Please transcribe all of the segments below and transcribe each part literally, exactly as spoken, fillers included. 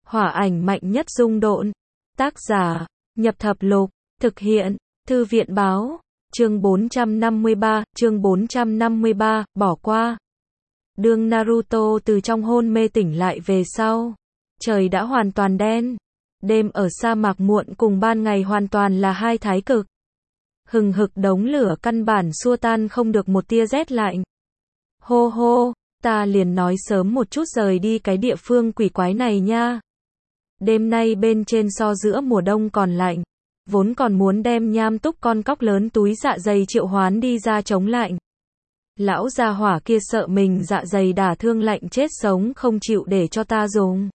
Hỏa ảnh mạnh nhất dung độn. Tác giả, Nhập Thập Lục. Thực hiện, Thư viện báo. Chương bốn trăm năm mươi ba, chương bốn trăm năm mươi ba, bỏ qua. Đương Naruto từ trong hôn mê tỉnh lại về sau, trời đã hoàn toàn đen. Đêm ở sa mạc muộn cùng ban ngày hoàn toàn là hai thái cực. Hừng hực đống lửa căn bản xua tan không được một tia rét lạnh. Hô hô, ta liền nói sớm một chút rời đi cái địa phương quỷ quái này nha. Đêm nay bên trên so giữa mùa đông còn lạnh. Vốn còn muốn đem nham túc con cóc lớn túi dạ dày triệu hoán đi ra chống lạnh. Lão gia hỏa kia sợ mình dạ dày đả thương lạnh chết sống không chịu để cho ta dùng.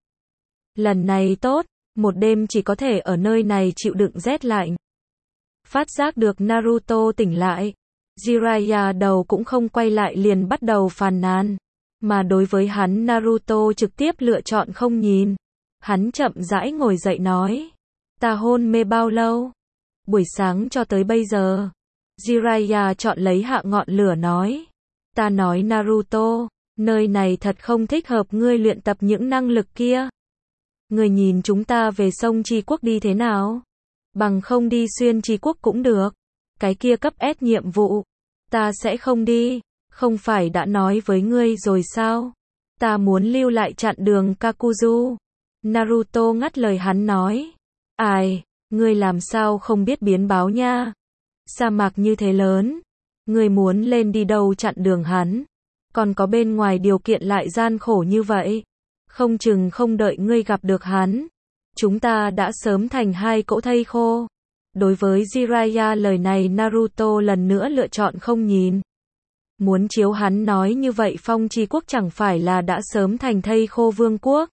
Lần này tốt, một đêm chỉ có thể ở nơi này chịu đựng rét lạnh. Phát giác được Naruto tỉnh lại, Jiraiya đầu cũng không quay lại liền bắt đầu phàn nàn. Mà đối với hắn Naruto trực tiếp lựa chọn không nhìn. Hắn chậm rãi ngồi dậy nói. Ta hôn mê bao lâu? Buổi sáng cho tới bây giờ. Jiraiya chọn lấy hạ ngọn lửa nói. Ta nói Naruto, nơi này thật không thích hợp ngươi luyện tập những năng lực kia. Ngươi nhìn chúng ta về sông Tri Quốc đi thế nào? Bằng không đi xuyên Tri Quốc cũng được. Cái kia cấp S nhiệm vụ. Ta sẽ không đi. Không phải đã nói với ngươi rồi sao? Ta muốn lưu lại chặn đường Kakuzu. Naruto ngắt lời hắn nói. Ai, ngươi làm sao không biết biến báo nha? Sa mạc như thế lớn. Ngươi muốn lên đi đâu chặn đường hắn? Còn có bên ngoài điều kiện lại gian khổ như vậy. Không chừng không đợi ngươi gặp được hắn. Chúng ta đã sớm thành hai cỗ thây khô. Đối với Jiraiya lời này Naruto lần nữa lựa chọn không nhìn. Muốn chiếu hắn nói như vậy Phong Tri Quốc chẳng phải là đã sớm thành thây khô vương quốc.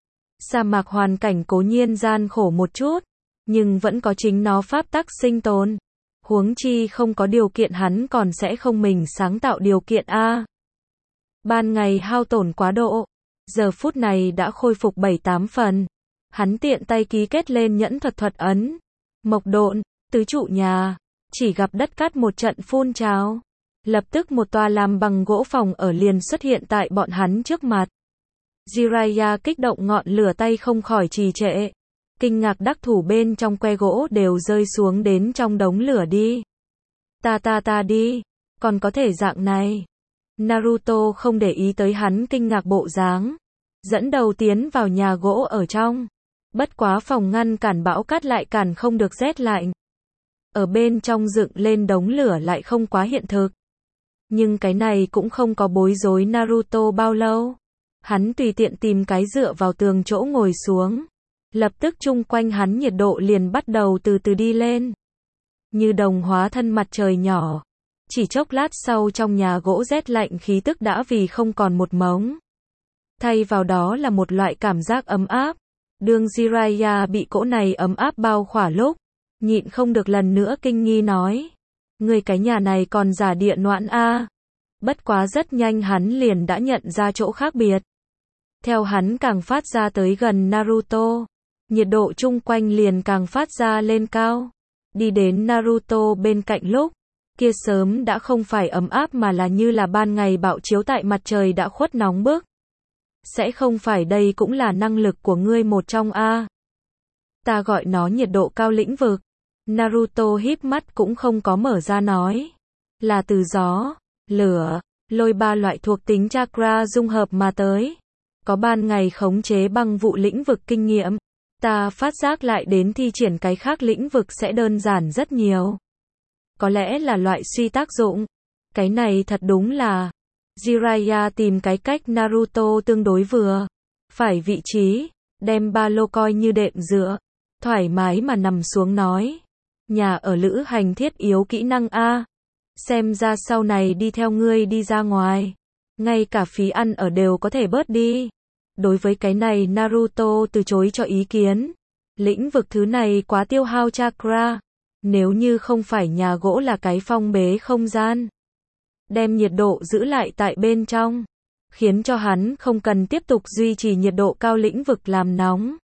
Sa mạc hoàn cảnh cố nhiên gian khổ một chút, nhưng vẫn có chính nó pháp tắc sinh tồn. Huống chi không có điều kiện hắn còn sẽ không mình sáng tạo điều kiện a. Ban ngày hao tổn quá độ, giờ phút này đã khôi phục bảy tám phần. Hắn tiện tay ký kết lên nhẫn thuật thuật ấn. Mộc độn, tứ trụ nhà, chỉ gặp đất cát một trận phun trào. Lập tức một tòa làm bằng gỗ phòng ở liền xuất hiện tại bọn hắn trước mặt. Jiraiya kích động ngọn lửa tay không khỏi trì trệ. Kinh ngạc đắc thủ bên trong que gỗ đều rơi xuống đến trong đống lửa đi. Ta ta ta đi, còn có thể dạng này. Naruto không để ý tới hắn kinh ngạc bộ dáng. Dẫn đầu tiến vào nhà gỗ ở trong. Bất quá phòng ngăn cản bão cát lại cản không được rét lạnh. Ở bên trong dựng lên đống lửa lại không quá hiện thực. Nhưng cái này cũng không có bối rối Naruto bao lâu. Hắn tùy tiện tìm cái dựa vào tường chỗ ngồi xuống. Lập tức chung quanh hắn nhiệt độ liền bắt đầu từ từ đi lên. Như đồng hóa thân mặt trời nhỏ. Chỉ chốc lát sau trong nhà gỗ rét lạnh khí tức đã vì không còn một mống. Thay vào đó là một loại cảm giác ấm áp. Đương Jiraiya bị cỗ này ấm áp bao khỏa lúc. Nhịn không được lần nữa kinh nghi nói. Người cái nhà này còn giả địa noãn a. Bất quá rất nhanh hắn liền đã nhận ra chỗ khác biệt. Theo hắn càng phát ra tới gần Naruto, nhiệt độ chung quanh liền càng phát ra lên cao. Đi đến Naruto bên cạnh lúc, kia sớm đã không phải ấm áp mà là như là ban ngày bạo chiếu tại mặt trời đã khuất nóng bức. Sẽ không phải đây cũng là năng lực của ngươi một trong a? Ta gọi nó nhiệt độ cao lĩnh vực. Naruto híp mắt cũng không có mở ra nói. Là từ gió, lửa, lôi ba loại thuộc tính chakra dung hợp mà tới. Có ban ngày khống chế băng vụ lĩnh vực kinh nghiệm. Ta phát giác lại đến thi triển cái khác lĩnh vực sẽ đơn giản rất nhiều. Có lẽ là loại suy tác dụng. Cái này thật đúng là. Jiraiya tìm cái cách Naruto tương đối vừa. Phải vị trí. Đem ba lô coi như đệm dựa. Thoải mái mà nằm xuống nói. Nhà ở lữ hành thiết yếu kỹ năng A. Xem ra sau này đi theo ngươi đi ra ngoài. Ngay cả phí ăn ở đều có thể bớt đi. Đối với cái này Naruto từ chối cho ý kiến. Lĩnh vực thứ này quá tiêu hao chakra. Nếu như không phải nhà gỗ là cái phong bế không gian. Đem nhiệt độ giữ lại tại bên trong. Khiến cho hắn không cần tiếp tục duy trì nhiệt độ cao lĩnh vực làm nóng.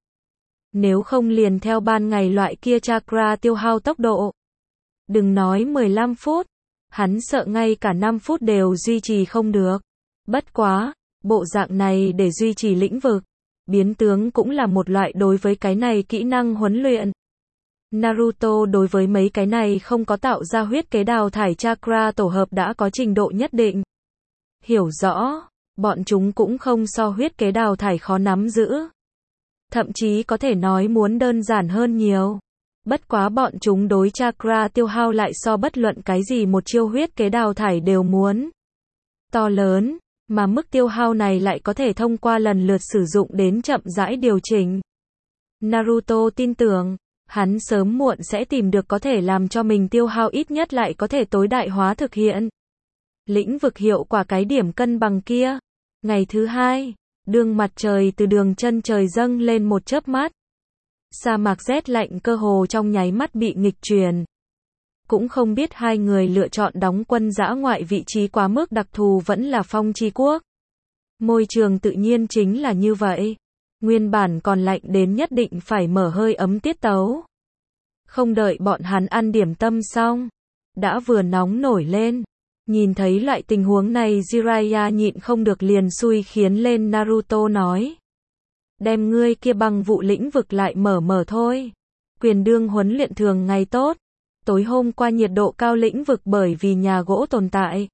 Nếu không liền theo ban ngày loại kia chakra tiêu hao tốc độ. Đừng nói mười lăm phút. Hắn sợ ngay cả năm phút đều duy trì không được. Bất quá. Bộ dạng này để duy trì lĩnh vực, biến tướng cũng là một loại đối với cái này kỹ năng huấn luyện. Naruto đối với mấy cái này không có tạo ra huyết kế đào thải chakra tổ hợp đã có trình độ nhất định. Hiểu rõ, bọn chúng cũng không so huyết kế đào thải khó nắm giữ. Thậm chí có thể nói muốn đơn giản hơn nhiều. Bất quá bọn chúng đối chakra tiêu hao lại so bất luận cái gì một chiêu huyết kế đào thải đều muốn to lớn, mà mức tiêu hao này lại có thể thông qua lần lượt sử dụng đến chậm rãi điều chỉnh. Naruto tin tưởng, hắn sớm muộn sẽ tìm được có thể làm cho mình tiêu hao ít nhất lại có thể tối đại hóa thực hiện. Lĩnh vực hiệu quả cái điểm cân bằng kia. Ngày thứ hai, đường mặt trời từ đường chân trời dâng lên một chớp mắt. Sa mạc rét lạnh cơ hồ trong nháy mắt bị nghịch truyền. Cũng không biết hai người lựa chọn đóng quân dã ngoại vị trí quá mức đặc thù vẫn là Phong Chi Quốc. Môi trường tự nhiên chính là như vậy. Nguyên bản còn lạnh đến nhất định phải mở hơi ấm tiết tấu. Không đợi bọn hắn ăn điểm tâm xong, đã vừa nóng nổi lên. Nhìn thấy loại tình huống này Jiraiya nhịn không được liền xui khiến lên Naruto nói. Đem ngươi kia băng vụ lĩnh vực lại mở mở thôi. Quyền đương huấn luyện thường ngày tốt. Tối hôm qua nhiệt độ cao lĩnh vực bởi vì nhà gỗ tồn tại.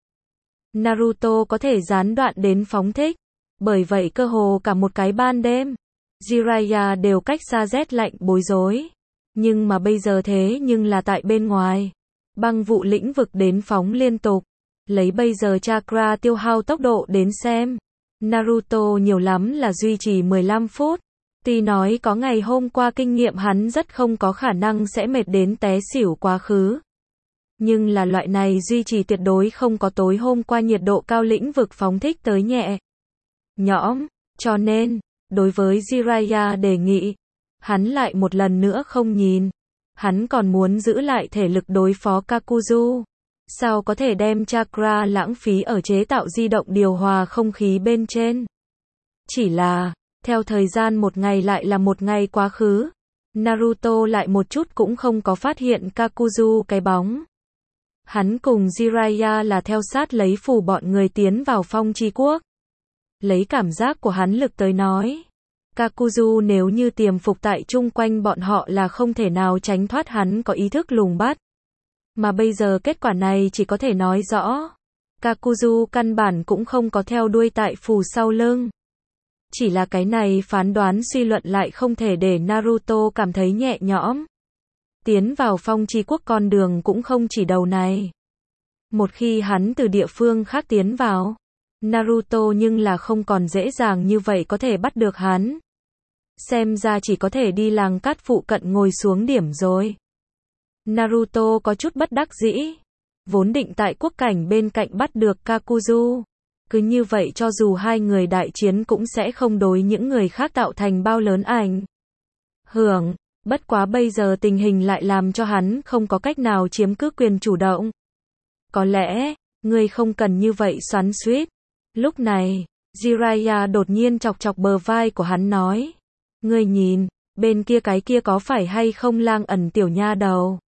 Naruto có thể gián đoạn đến phóng thích. Bởi vậy cơ hồ cả một cái ban đêm, Jiraiya đều cách xa rét lạnh bối rối. Nhưng mà bây giờ thế nhưng là tại bên ngoài. Băng vụ lĩnh vực đến phóng liên tục. Lấy bây giờ chakra tiêu hao tốc độ đến xem. Naruto nhiều lắm là duy trì mười lăm phút. Tuy nói có ngày hôm qua kinh nghiệm hắn rất không có khả năng sẽ mệt đến té xỉu quá khứ. Nhưng là loại này duy trì tuyệt đối không có tối hôm qua nhiệt độ cao lĩnh vực phóng thích tới nhẹ nhõm, cho nên, đối với Jiraiya đề nghị, hắn lại một lần nữa không nhìn. Hắn còn muốn giữ lại thể lực đối phó Kakuzu. Sao có thể đem chakra lãng phí ở chế tạo di động điều hòa không khí bên trên. Chỉ là, theo thời gian một ngày lại là một ngày quá khứ, Naruto lại một chút cũng không có phát hiện Kakuzu cái bóng. Hắn cùng Jiraiya là theo sát lấy phù bọn người tiến vào Phong Chi Quốc. Lấy cảm giác của hắn lực tới nói, Kakuzu nếu như tiềm phục tại chung quanh bọn họ là không thể nào tránh thoát hắn có ý thức lùng bắt. Mà bây giờ kết quả này chỉ có thể nói rõ, Kakuzu căn bản cũng không có theo đuôi tại phù sau lưng. Chỉ là cái này phán đoán suy luận lại không thể để Naruto cảm thấy nhẹ nhõm. Tiến vào Phong Chi Quốc con đường cũng không chỉ đầu này. Một khi hắn từ địa phương khác tiến vào, Naruto nhưng là không còn dễ dàng như vậy có thể bắt được hắn. Xem ra chỉ có thể đi làng cát phụ cận ngồi xuống điểm rồi. Naruto có chút bất đắc dĩ. Vốn định tại quốc cảnh bên cạnh bắt được Kakuzu. Cứ như vậy cho dù hai người đại chiến cũng sẽ không đối những người khác tạo thành bao lớn ảnh hưởng. Bất quá bây giờ tình hình lại làm cho hắn không có cách nào chiếm cứ quyền chủ động. Có lẽ, ngươi không cần như vậy xoắn xuýt. Lúc này, Jiraiya đột nhiên chọc chọc bờ vai của hắn nói. Ngươi nhìn, bên kia cái kia có phải hay không lang ẩn tiểu nha đầu.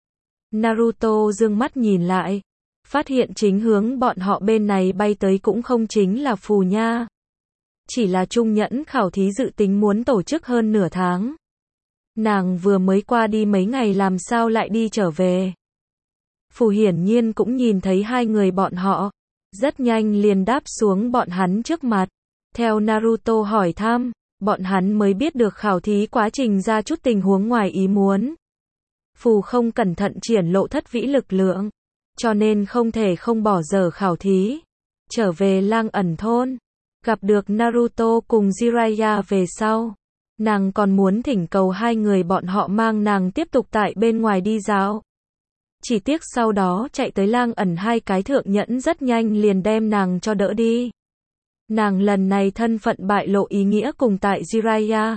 Naruto dương mắt nhìn lại. Phát hiện chính hướng bọn họ bên này bay tới cũng không chính là phù nha. Chỉ là trung nhẫn khảo thí dự tính muốn tổ chức hơn nửa tháng. Nàng vừa mới qua đi mấy ngày làm sao lại đi trở về. Phù hiển nhiên cũng nhìn thấy hai người bọn họ. Rất nhanh liền đáp xuống bọn hắn trước mặt. Theo Naruto hỏi thăm, bọn hắn mới biết được khảo thí quá trình ra chút tình huống ngoài ý muốn. Phù không cẩn thận triển lộ thất vĩ lực lượng. Cho nên không thể không bỏ dở khảo thí. Trở về lang ẩn thôn. Gặp được Naruto cùng Jiraiya về sau. Nàng còn muốn thỉnh cầu hai người bọn họ mang nàng tiếp tục tại bên ngoài đi dạo. Chỉ tiếc sau đó chạy tới lang ẩn hai cái thượng nhẫn rất nhanh liền đem nàng cho đỡ đi. Nàng lần này thân phận bại lộ ý nghĩa cùng tại Jiraiya.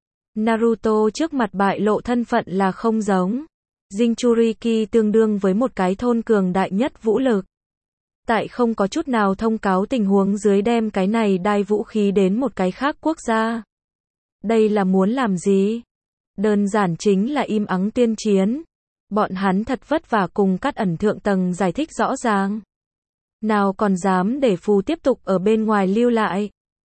Naruto trước mặt bại lộ thân phận là không giống. Jinchuriki tương đương với một cái thôn cường đại nhất vũ lực. Tại không có chút nào thông cáo tình huống dưới đem cái này đai vũ khí đến một cái khác quốc gia. Đây là muốn làm gì? Đơn giản chính là im ắng tuyên chiến. Bọn hắn thật vất vả cùng Cát ẩn thượng tầng giải thích rõ ràng. Nào còn dám để phù tiếp tục ở bên ngoài lưu lại.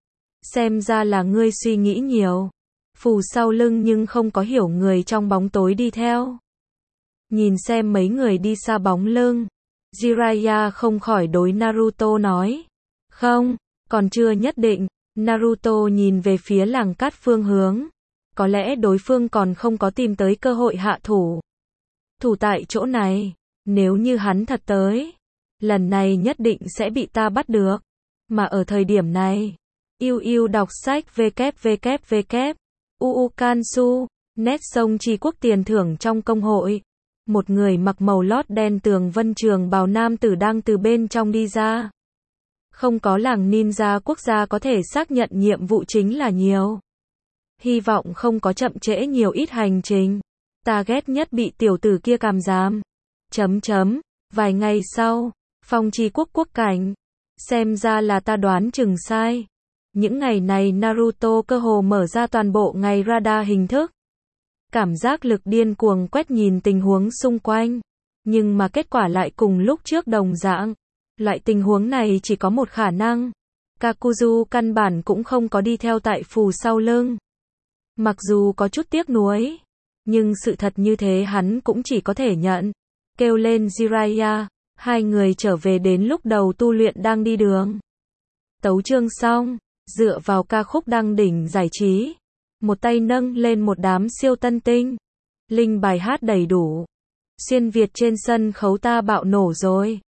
Xem ra là ngươi suy nghĩ nhiều. Phù sau lưng nhưng không có hiểu người trong bóng tối đi theo. Nhìn xem mấy người đi xa bóng lưng, Jiraiya không khỏi đối Naruto nói. Không, còn chưa nhất định. Naruto nhìn về phía làng cát phương hướng. Có lẽ đối phương còn không có tìm tới cơ hội hạ thủ. Thủ tại chỗ này, nếu như hắn thật tới, lần này nhất định sẽ bị ta bắt được. Mà ở thời điểm này, yêu yêu đọc sách www. Uukansu, nét sông Tri Quốc tiền thưởng trong công hội. Một người mặc màu lót đen tường vân trường bào nam tử đang từ bên trong đi ra. Không có làng ninja quốc gia có thể xác nhận nhiệm vụ chính là nhiều. Hy vọng không có chậm trễ nhiều ít hành trình. Ta ghét nhất bị tiểu tử kia càm giam. Chấm chấm, vài ngày sau, Phong Tri Quốc quốc cảnh. Xem ra là ta đoán chừng sai. Những ngày này Naruto cơ hồ mở ra toàn bộ ngày radar hình thức. Cảm giác lực điên cuồng quét nhìn tình huống xung quanh. Nhưng mà kết quả lại cùng lúc trước đồng dạng. Loại tình huống này chỉ có một khả năng. Kakuzu căn bản cũng không có đi theo tại phù sau lưng. Mặc dù có chút tiếc nuối, nhưng sự thật như thế hắn cũng chỉ có thể nhận. Kêu lên Jiraiya, hai người trở về đến lúc đầu tu luyện đang đi đường. Tấu chương xong, dựa vào ca khúc đăng đỉnh giải trí. Một tay nâng lên một đám siêu tân tinh. Linh bài hát đầy đủ. Xuyên Việt trên sân khấu ta bạo nổ rồi.